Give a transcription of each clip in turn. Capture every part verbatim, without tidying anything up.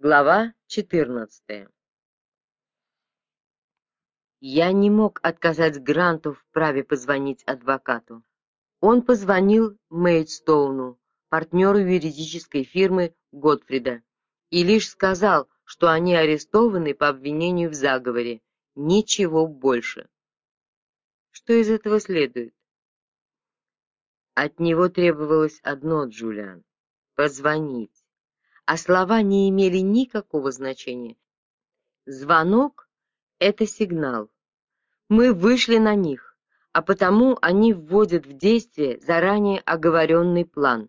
Глава четырнадцатая. Я не мог отказать Гранту в праве позвонить адвокату. Он позвонил Мейдстоуну, партнеру юридической фирмы Готфрида, и лишь сказал, что они арестованы по обвинению в заговоре. Ничего больше. Что из этого следует? От него требовалось одно, Джулиан — позвонить. А слова не имели никакого значения. Звонок — это сигнал. Мы вышли на них, а потому они вводят в действие заранее оговоренный план.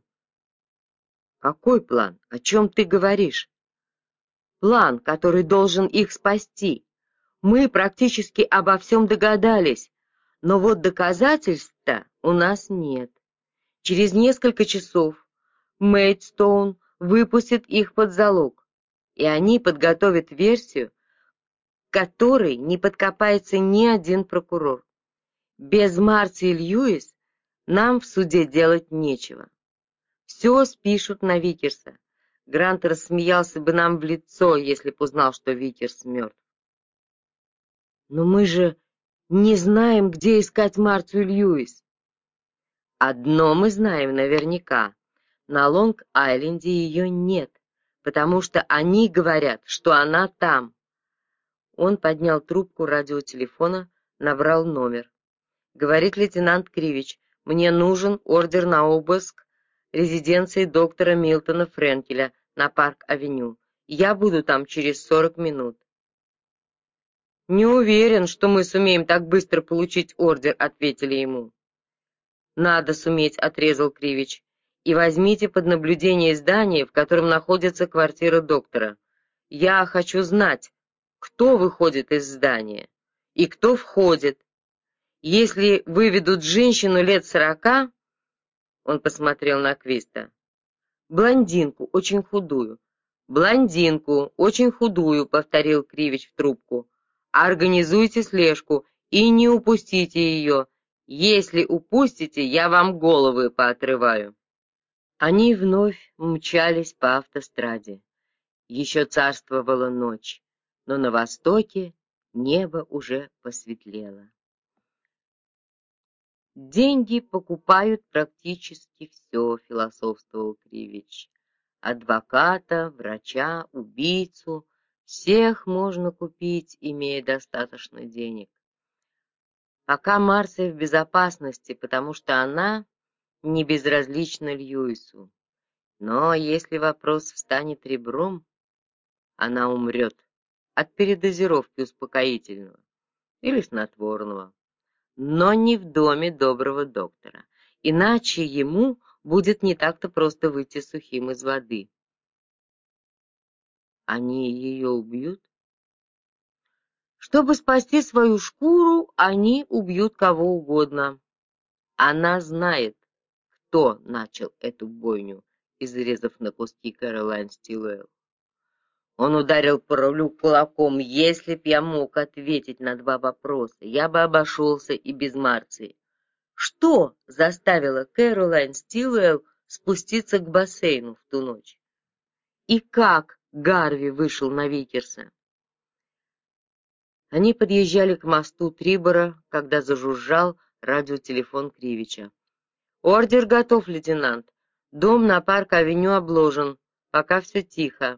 Какой план? О чем ты говоришь? План, который должен их спасти. Мы практически обо всем догадались, но вот доказательств-то у нас нет. Через несколько часов Мейдстоун выпустит их под залог, и они подготовят версию, к которой не подкопается ни один прокурор. Без Марции Льюис нам в суде делать нечего. Все спишут на Викерса. Грант рассмеялся бы нам в лицо, если б узнал, что Викерс мертв. Но мы же не знаем, где искать Марцию Льюис. Одно мы знаем наверняка. На Лонг-Айленде ее нет, потому что они говорят, что она там. Он поднял трубку радиотелефона, набрал номер. Говорит лейтенант Кривич, мне нужен ордер на обыск резиденции доктора Милтона Френкеля на Парк-авеню. Я буду там через сорок минут. «Не уверен, что мы сумеем так быстро получить ордер», — ответили ему. «Надо суметь», — отрезал Кривич. «И возьмите под наблюдение здание, в котором находится квартира доктора. Я хочу знать, кто выходит из здания и кто входит. Если выведут женщину лет сорока, он посмотрел на Квиста, блондинку, очень худую. Блондинку, очень худую, повторил Кривич в трубку. Организуйте слежку и не упустите ее. Если упустите, я вам головы поотрываю. Они вновь мчались по автостраде. Еще царствовала ночь, но на востоке небо уже посветлело. «Деньги покупают практически все», — философствовал Кривич. «Адвоката, врача, убийцу — всех можно купить, имея достаточно денег. Пока Марция в безопасности, потому что она не безразлична Льюису. Но если вопрос встанет ребром, она умрет от передозировки успокоительного или снотворного. Но не в доме доброго доктора, иначе ему будет не так-то просто выйти сухим из воды. Они ее убьют? Чтобы спасти свою шкуру, они убьют кого угодно. Она знает, кто начал эту бойню, изрезав на куски Кэролайн Стилуэлл. Он ударил по рулю кулаком. Если б я мог ответить на два вопроса, я бы обошелся и без Марции. Что заставило Кэролайн Стилуэлл спуститься к бассейну в ту ночь? И как Гарви вышел на Викерса? Они подъезжали к мосту Трибора, когда зажужжал радиотелефон Кривича. «Ордер готов, лейтенант. Дом на Парк-авеню обложен. Пока все тихо».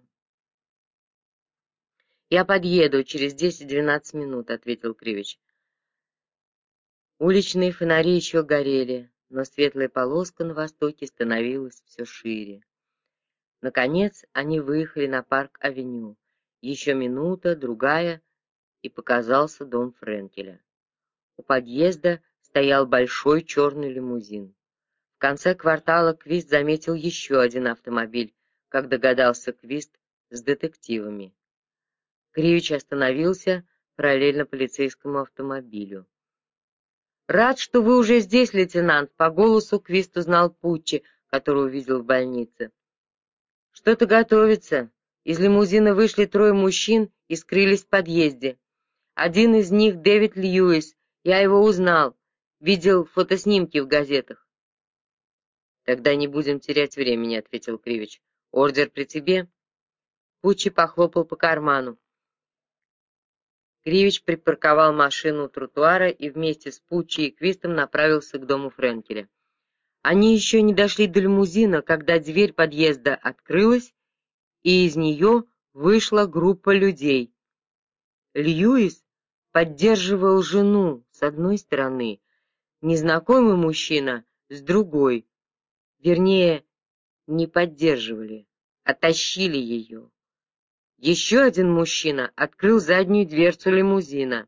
«Я подъеду через десять-двенадцать минут», — ответил Кривич. Уличные фонари еще горели, но светлая полоска на востоке становилась все шире. Наконец они выехали на Парк-авеню. Еще минута, другая, и показался дом Френкеля. У подъезда стоял большой черный лимузин. В конце квартала Квист заметил еще один автомобиль, как догадался Квист, с детективами. Кривич остановился параллельно полицейскому автомобилю. «Рад, что вы уже здесь, лейтенант», — по голосу Квист узнал Путчи, которого увидел в больнице. «Что-то готовится. Из лимузина вышли трое мужчин и скрылись в подъезде. Один из них — Дэвид Льюис. Я его узнал. Видел фотоснимки в газетах». «Тогда не будем терять времени», — ответил Кривич. «Ордер при тебе?» Пуччи похлопал по карману. Кривич припарковал машину у тротуара и вместе с Пуччи и Квистом направился к дому Френкеля. Они еще не дошли до лимузина, когда дверь подъезда открылась, и из нее вышла группа людей. Льюис поддерживал жену с одной стороны, незнакомый мужчина с другой. Вернее, не поддерживали, а тащили ее. Еще один мужчина открыл заднюю дверцу лимузина.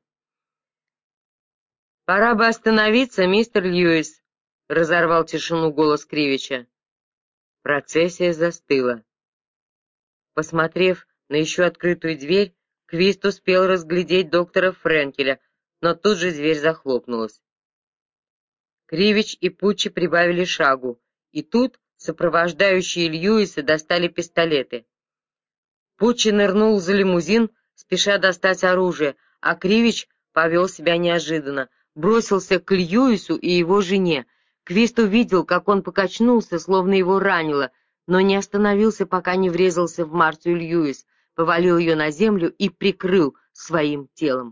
«Пора бы остановиться, мистер Льюис», — разорвал тишину голос Кривича. Процессия застыла. Посмотрев на еще открытую дверь, Квист успел разглядеть доктора Френкеля, но тут же дверь захлопнулась. Кривич и Пуччи прибавили шагу, и тут сопровождающие Льюиса достали пистолеты. Пуччи нырнул за лимузин, спеша достать оружие, а Кривич повел себя неожиданно, бросился к Льюису и его жене. Квист увидел, как он покачнулся, словно его ранило, но не остановился, пока не врезался в Марцию Льюис, повалил ее на землю и прикрыл своим телом.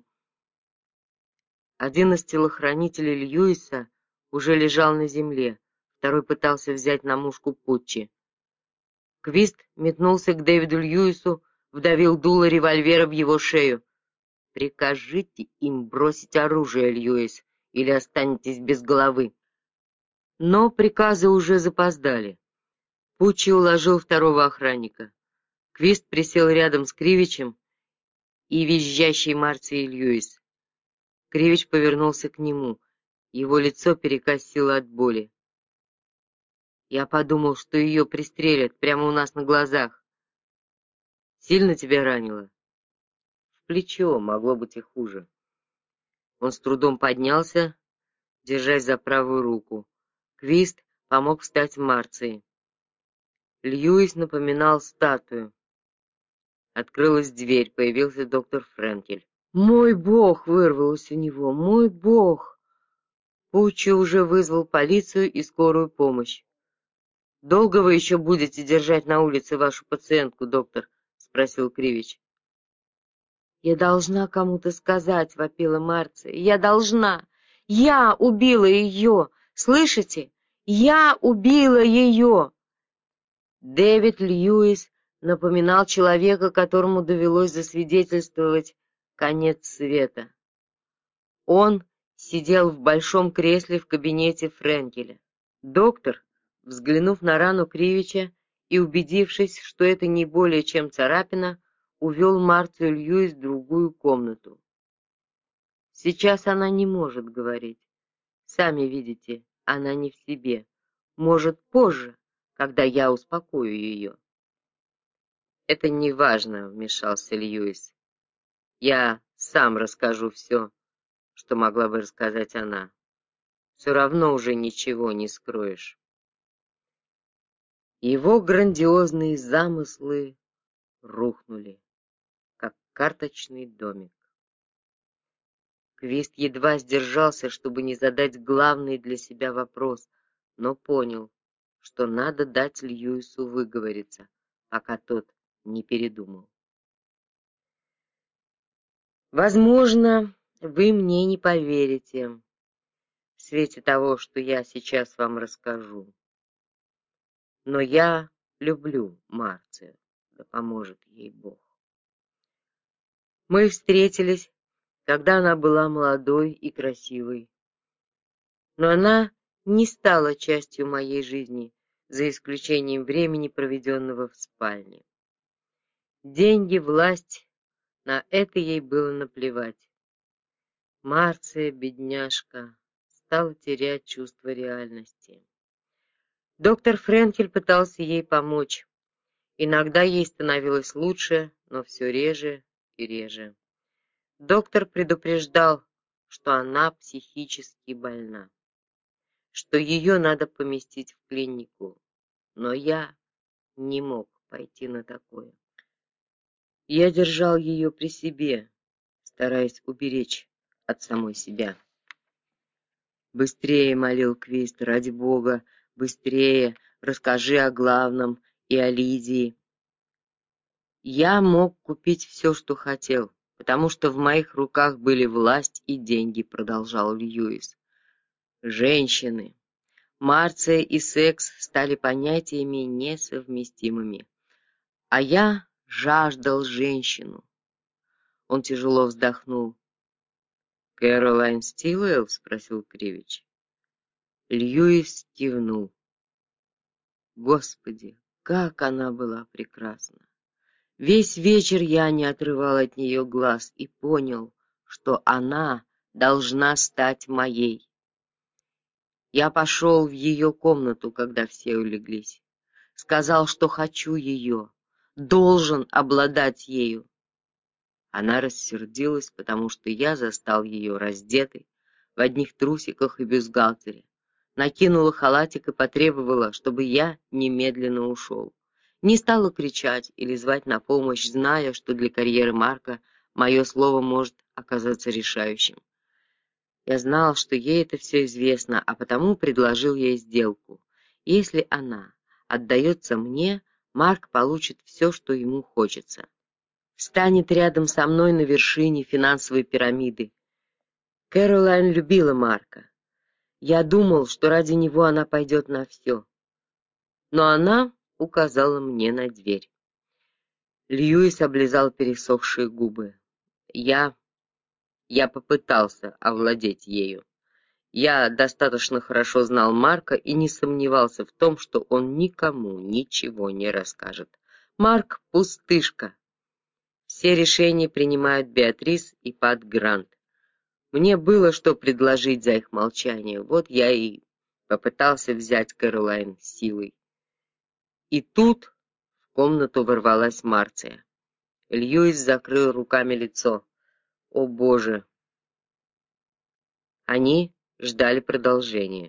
Один из телохранителей Льюиса уже лежал на земле, второй пытался взять на мушку Пуччи. Квист метнулся к Дэвиду Льюису, вдавил дуло револьвера в его шею. «Прикажите им бросить оружие, Льюис, или останетесь без головы». Но приказы уже запоздали. Пуччи уложил второго охранника. Квист присел рядом с Кривичем и визжащей Марцией Льюис. Кривич повернулся к нему. Его лицо перекосило от боли. «Я подумал, что ее пристрелят прямо у нас на глазах. Сильно тебя ранило?» «В плечо, могло быть и хуже». Он с трудом поднялся, держась за правую руку. Квист помог встать Марции. Льюис напоминал статую. Открылась дверь, появился доктор Френкель. «Мой бог!» — вырвалось у него. «Мой бог!» Пуччи уже вызвал полицию и скорую помощь. «Долго вы еще будете держать на улице вашу пациентку, доктор?» — спросил Кривич. «Я должна кому-то сказать», — вопила Марция. «Я должна! Я убила ее! Слышите? Я убила ее!» Дэвид Льюис напоминал человека, которому довелось засвидетельствовать конец света. Он сидел в большом кресле в кабинете Френкеля. Доктор, взглянув на рану Кривича и убедившись, что это не более чем царапина, увел Марцию Льюис в другую комнату. Сейчас она не может говорить. Сами видите, она не в себе. Может, позже, когда я успокою ее. «Это не важно», — вмешался Льюис. «Я сам расскажу все, что могла бы рассказать она. Все равно уже ничего не скроешь». Его грандиозные замыслы рухнули, как карточный домик. Квист едва сдержался, чтобы не задать главный для себя вопрос, но понял, что надо дать Льюису выговориться, пока тот не передумал. «Возможно, вы мне не поверите в свете того, что я сейчас вам расскажу. Но я люблю Марцию, да поможет ей Бог. Мы встретились, когда она была молодой и красивой. Но она не стала частью моей жизни, за исключением времени, проведенного в спальне. Деньги, власть, на это ей было наплевать. Марция, бедняжка, стала терять чувство реальности. Доктор Френкель пытался ей помочь. Иногда ей становилось лучше, но все реже и реже. Доктор предупреждал, что она психически больна, что ее надо поместить в клинику, но я не мог пойти на такое. Я держал ее при себе, стараясь уберечь от самой себя. «Быстрее», — молил Квист, — «ради Бога, быстрее, расскажи о главном и о Лидии». Я мог купить все, что хотел, потому что в моих руках были власть и деньги, продолжал Льюис. Женщины. Марция и секс стали понятиями несовместимыми. А я жаждал женщину. Он тяжело вздохнул. «Кэролайн Стилуэлл?» — спросил Кривич. Льюис кивнул. Господи, как она была прекрасна! Весь вечер я не отрывал от нее глаз и понял, что она должна стать моей. Я пошел в ее комнату, когда все улеглись. Сказал, что хочу ее, должен обладать ею. Она рассердилась, потому что я застал ее раздетой, в одних трусиках и бюстгальтере. Накинула халатик и потребовала, чтобы я немедленно ушел. Не стала кричать или звать на помощь, зная, что для карьеры Марка мое слово может оказаться решающим. Я знал, что ей это все известно, а потому предложил ей сделку. Если она отдается мне, Марк получит все, что ему хочется. Станет рядом со мной на вершине финансовой пирамиды. Кэролайн любила Марка. Я думал, что ради него она пойдет на все. Но она указала мне на дверь. Льюис облизал пересохшие губы. Я... я попытался овладеть ею. Я достаточно хорошо знал Марка и не сомневался в том, что он никому ничего не расскажет. Марк — пустышка. Все решения принимают Беатрис и Пат Грант. Мне было что предложить за их молчание, вот я и попытался взять Кэролайн силой. И тут в комнату ворвалась Марция. Льюис закрыл руками лицо. О, Боже! Они ждали продолжения.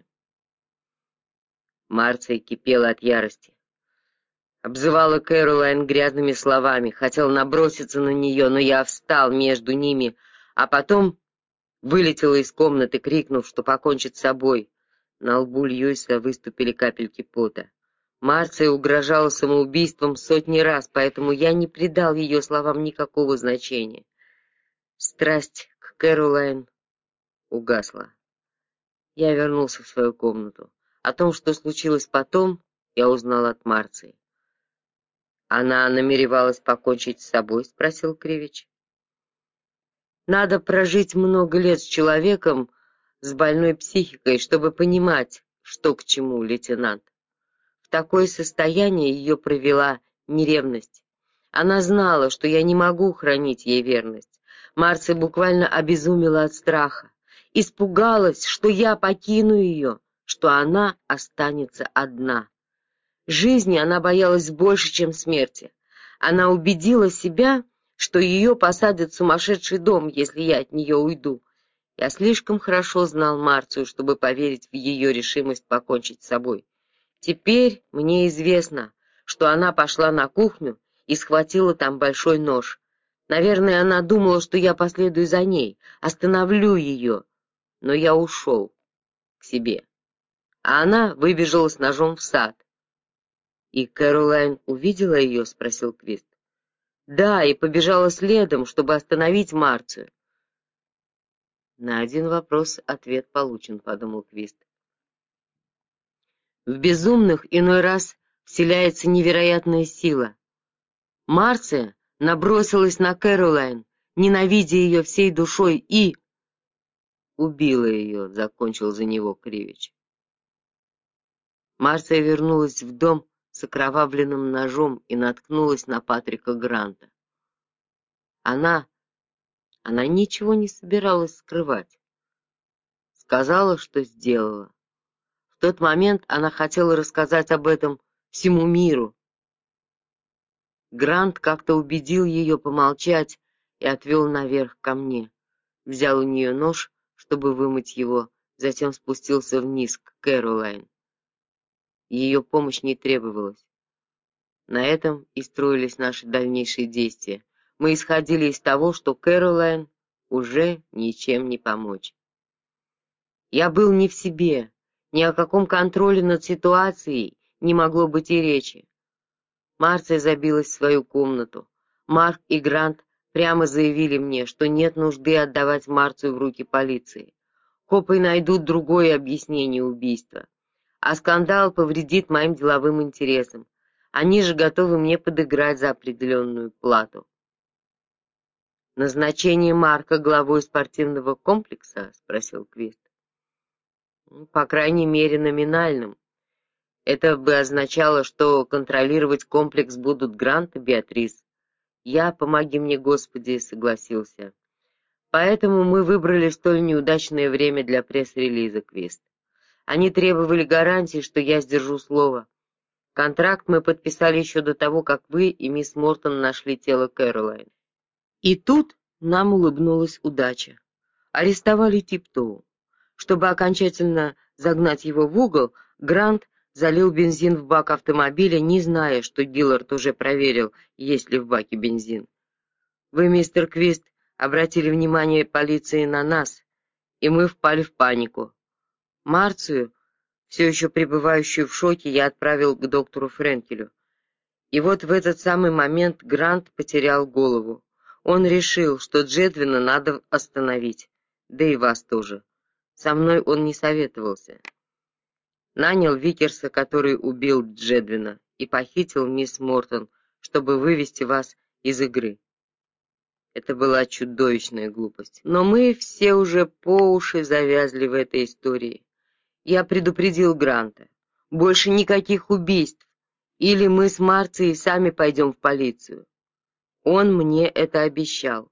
Марция кипела от ярости. Обзывала Кэролайн грязными словами, хотел наброситься на нее, но я встал между ними, а потом вылетела из комнаты, крикнув, что покончит с собой. На лбу Льюиса выступили капельки пота. Марция угрожала самоубийством сотни раз, поэтому я не придал ее словам никакого значения. Страсть к Кэролайн угасла. Я вернулся в свою комнату. О том, что случилось потом, я узнал от Марции. «Она намеревалась покончить с собой?» — спросил Кривич. «Надо прожить много лет с человеком с больной психикой, чтобы понимать, что к чему, лейтенант. В такое состояние ее привела не ревность. Она знала, что я не могу хранить ей верность. Марция буквально обезумела от страха. Испугалась, что я покину ее, что она останется одна. Жизни она боялась больше, чем смерти. Она убедила себя, что ее посадят в сумасшедший дом, если я от нее уйду. Я слишком хорошо знал Марцию, чтобы поверить в ее решимость покончить с собой. Теперь мне известно, что она пошла на кухню и схватила там большой нож. Наверное, она думала, что я последую за ней, остановлю ее. Но я ушел к себе. А она выбежала с ножом в сад. — И Кэролайн увидела ее? — спросил Квист. — Да, и побежала следом, чтобы остановить Марцию. — На один вопрос ответ получен, — подумал Квист. В безумных иной раз вселяется невероятная сила. Марция набросилась на Кэролайн, ненавидя ее всей душой, и... убила ее, — закончил за него Кривич. Марция вернулась в дом с окровавленным ножом и наткнулась на Патрика Гранта. Она... она ничего не собиралась скрывать. Сказала, что сделала. В тот момент она хотела рассказать об этом всему миру. Грант как-то убедил ее помолчать и отвел наверх ко мне. Взял у нее нож, чтобы вымыть его, затем спустился вниз к Кэролайн. Ее помощь не требовалась. На этом и строились наши дальнейшие действия. Мы исходили из того, что Кэролайн уже ничем не помочь. Я был не в себе, ни о каком контроле над ситуацией не могло быть и речи. Марция забилась в свою комнату. Марк и Грант прямо заявили мне, что нет нужды отдавать Марцию в руки полиции. Копы найдут другое объяснение убийства. А скандал повредит моим деловым интересам. Они же готовы мне подыграть за определенную плату. «Назначение Марка главой спортивного комплекса?» — спросил Квист. «По крайней мере, номинальным. Это бы означало, что контролировать комплекс будут Грант и Беатрис. Я, помоги мне, Господи, согласился. Поэтому мы выбрали столь неудачное время для пресс-релиза, Квист. Они требовали гарантии, что я сдержу слово. Контракт мы подписали еще до того, как вы и мисс Мортон нашли тело Кэролайн. И тут нам улыбнулась удача. Арестовали Типтоу. Чтобы окончательно загнать его в угол, Грант залил бензин в бак автомобиля, не зная, что Гиллард уже проверил, есть ли в баке бензин. Вы, мистер Квист, обратили внимание полиции на нас, и мы впали в панику. Марцию, все еще пребывающую в шоке, я отправил к доктору Френкелю. И вот в этот самый момент Грант потерял голову. Он решил, что Джедвина надо остановить, да и вас тоже. Со мной он не советовался. Нанял Викерса, который убил Джедвина, и похитил мисс Мортон, чтобы вывести вас из игры. Это была чудовищная глупость. Но мы все уже по уши завязли в этой истории. Я предупредил Гранта. Больше никаких убийств. Или мы с Марцией сами пойдем в полицию. Он мне это обещал.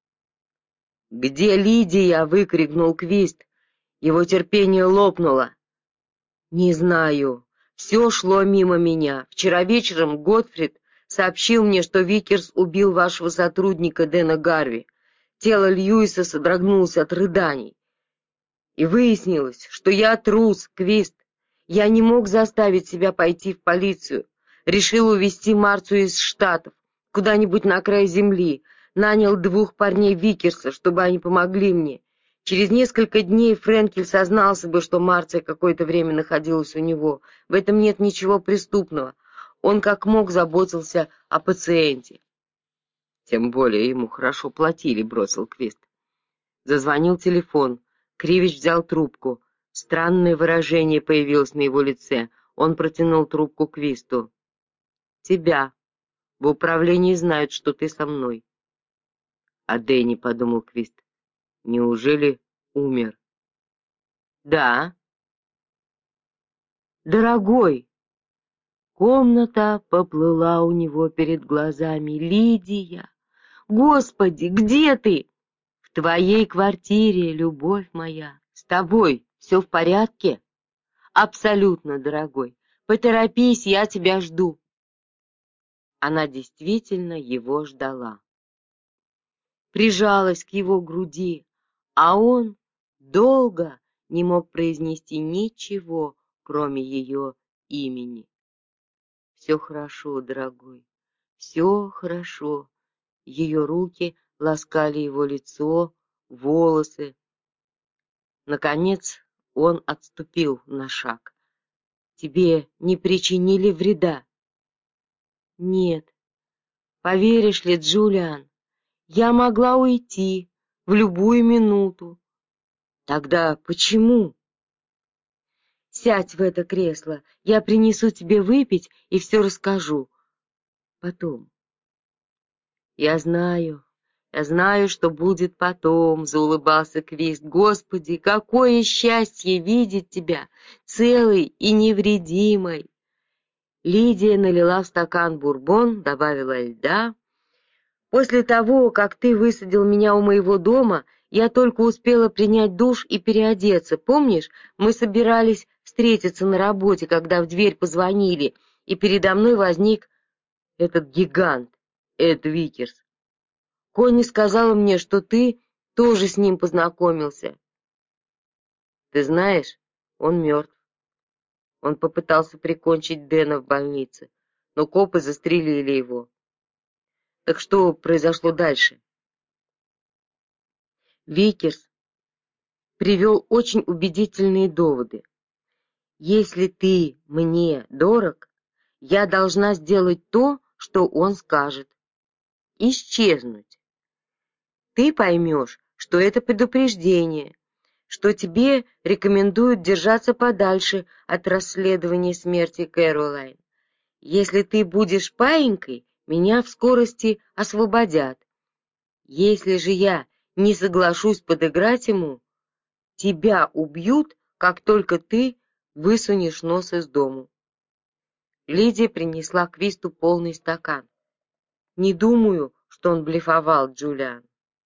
«Где Лидия?» — выкрикнул Квист. Его терпение лопнуло. «Не знаю. Все шло мимо меня. Вчера вечером Готфрид сообщил мне, что Викерс убил вашего сотрудника Дэна Гарви. Тело Льюиса содрогнулось от рыданий. И выяснилось, что я трус, Квист. Я не мог заставить себя пойти в полицию. Решил увезти Марцию из Штатов, куда-нибудь на край земли. Нанял двух парней Викерса, чтобы они помогли мне. Через несколько дней Френкель сознался бы, что Марция какое-то время находилась у него. В этом нет ничего преступного. Он как мог заботился о пациенте. Тем более ему хорошо платили, бросил Квист. Зазвонил телефон. Кривич взял трубку. Странное выражение появилось на его лице. Он протянул трубку Квисту. «Тебя. В управлении знают, что ты со мной». «А Дэнни», — подумал Квист, — «неужели умер?» «Да». «Дорогой!» Комната поплыла у него перед глазами. «Лидия! Господи, где ты?» «В твоей квартире, любовь моя. С тобой все в порядке?» «Абсолютно, дорогой. Поторопись, я тебя жду». Она действительно его ждала. Прижалась к его груди, а он долго не мог произнести ничего, кроме ее имени. «Все хорошо, дорогой, все хорошо». Ее руки ласкали его лицо, волосы. Наконец он отступил на шаг. «Тебе не причинили вреда?» «Нет. Поверишь ли, Джулиан, я могла уйти в любую минуту». «Тогда почему?» «Сядь в это кресло, я принесу тебе выпить и все расскажу. Потом». «Я знаю, я знаю, что будет потом», — заулыбался Квист. «Господи, какое счастье видеть тебя целой и невредимой!» Лидия налила в стакан бурбон, добавила льда. «После того, как ты высадил меня у моего дома, я только успела принять душ и переодеться. Помнишь, мы собирались встретиться на работе, когда в дверь позвонили, и передо мной возник этот гигант, Эд Викерс. Конни сказала мне, что ты тоже с ним познакомился. Ты знаешь, он мертв. Он попытался прикончить Дэна в больнице, но копы застрелили его. Так что произошло дальше?» Викерс привел очень убедительные доводы. «Если ты мне дорог, я должна сделать то, что он скажет. исчезнуть. Ты поймешь, что это предупреждение, что тебе рекомендуют держаться подальше от расследования смерти Кэролайн. Если ты будешь паинькой, меня в скорости освободят. Если же я не соглашусь подыграть ему, тебя убьют, как только ты высунешь нос из дому. Лидия принесла Квисту полный стакан. Не думаю, что он блефовал, Джулиан.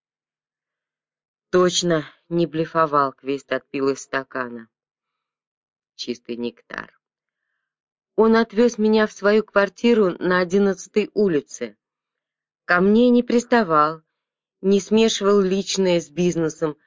Точно не блефовал, Квист отпил из стакана. Чистый нектар. Он отвез меня в свою квартиру на одиннадцатой улице. Ко мне не приставал, не смешивал личное с бизнесом.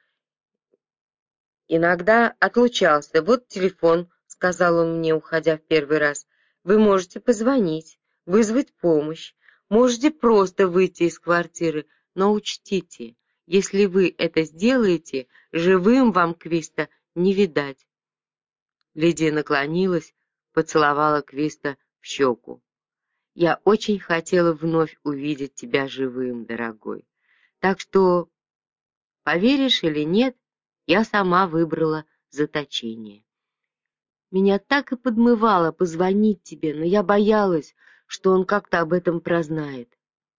Иногда отлучался. «Вот телефон», — сказал он мне, уходя в первый раз. «Вы можете позвонить, вызвать помощь, можете просто выйти из квартиры, но учтите, если вы это сделаете, живым вам Квиста не видать». Лидия наклонилась, поцеловала Квиста в щеку. «Я очень хотела вновь увидеть тебя живым, дорогой. Так что, поверишь или нет, я сама выбрала заточение. Меня так и подмывало позвонить тебе, но я боялась, что он как-то об этом прознает».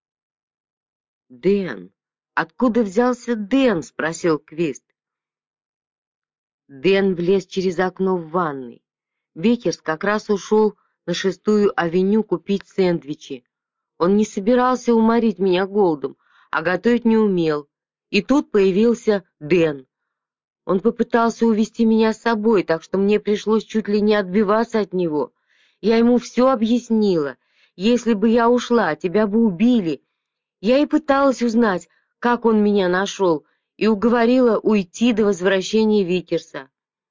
«Дэн! Откуда взялся Дэн?» — спросил Квист. Дэн влез через окно в ванной. Викерс как раз ушел на шестую авеню купить сэндвичи. Он не собирался уморить меня голодом, а готовить не умел. И тут появился Дэн. Он попытался увести меня с собой, так что мне пришлось чуть ли не отбиваться от него. Я ему все объяснила. Если бы я ушла, тебя бы убили. Я и пыталась узнать, как он меня нашел, и уговорила уйти до возвращения Викерса.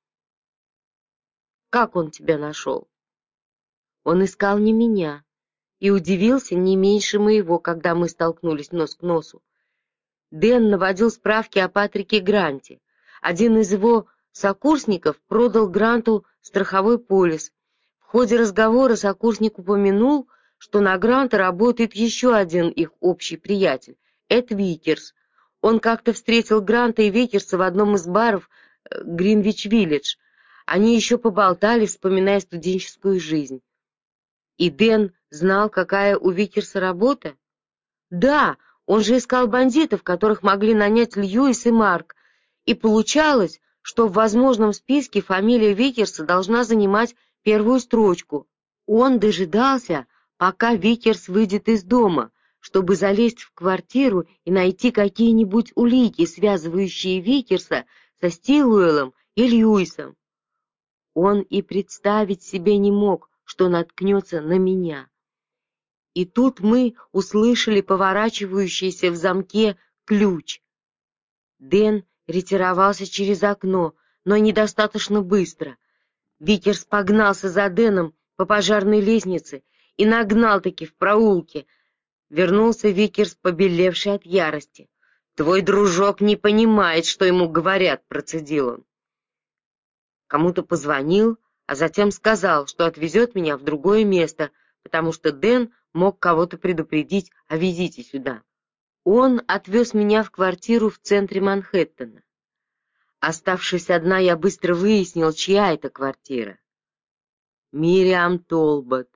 Как он тебя нашел? Он искал не меня и удивился не меньше моего, когда мы столкнулись нос к носу. Дэн наводил справки о Патрике Гранте. Один из его сокурсников продал Гранту страховой полис. В ходе разговора сокурсник упомянул, что на Гранта работает еще один их общий приятель — Эд Викерс. Он как-то встретил Гранта и Викерса в одном из баров э, Гринвич-Виллидж. Они еще поболтали, вспоминая студенческую жизнь. И Дэн знал, какая у Викерса работа? Да, он же искал бандитов, которых могли нанять Льюис и Марк. И получалось, что в возможном списке фамилия Викерса должна занимать первую строчку. Он дожидался, пока Викерс выйдет из дома, чтобы залезть в квартиру и найти какие-нибудь улики, связывающие Викерса со Стилуэлом и Льюисом. Он и представить себе не мог, что наткнется на меня. И тут мы услышали поворачивающийся в замке ключ. Дэн ретировался через окно, но недостаточно быстро. Викерс погнался за Дэном по пожарной лестнице и нагнал-таки в проулке. Вернулся Викерс, побелевший от ярости. «Твой дружок не понимает, что ему говорят», — процедил он. Кому-то позвонил, а затем сказал, что отвезет меня в другое место, потому что Дэн мог кого-то предупредить о визите сюда. Он отвез меня в квартиру в центре Манхэттена. Оставшись одна, я быстро выяснил, чья это квартира. Мириам Толбот.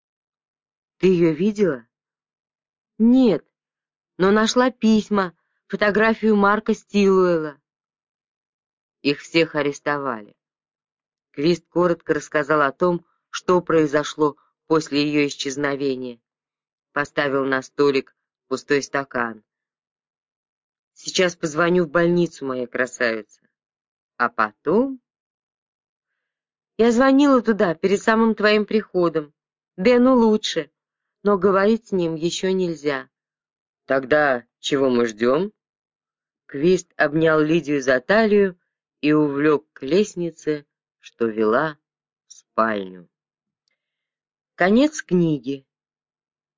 Ты ее видела? Нет, но нашла письма, фотографию Марка Стилуэла. Их всех арестовали. Квист коротко рассказал о том, что произошло после ее исчезновения. Поставил на столик пустой стакан. «Сейчас позвоню в больницу, моя красавица. А потом...» «Я звонила туда перед самым твоим приходом. Дэну лучше, но говорить с ним еще нельзя». «Тогда чего мы ждем?» Квист обнял Лидию за талию и увлек к лестнице, что вела в спальню. Конец книги.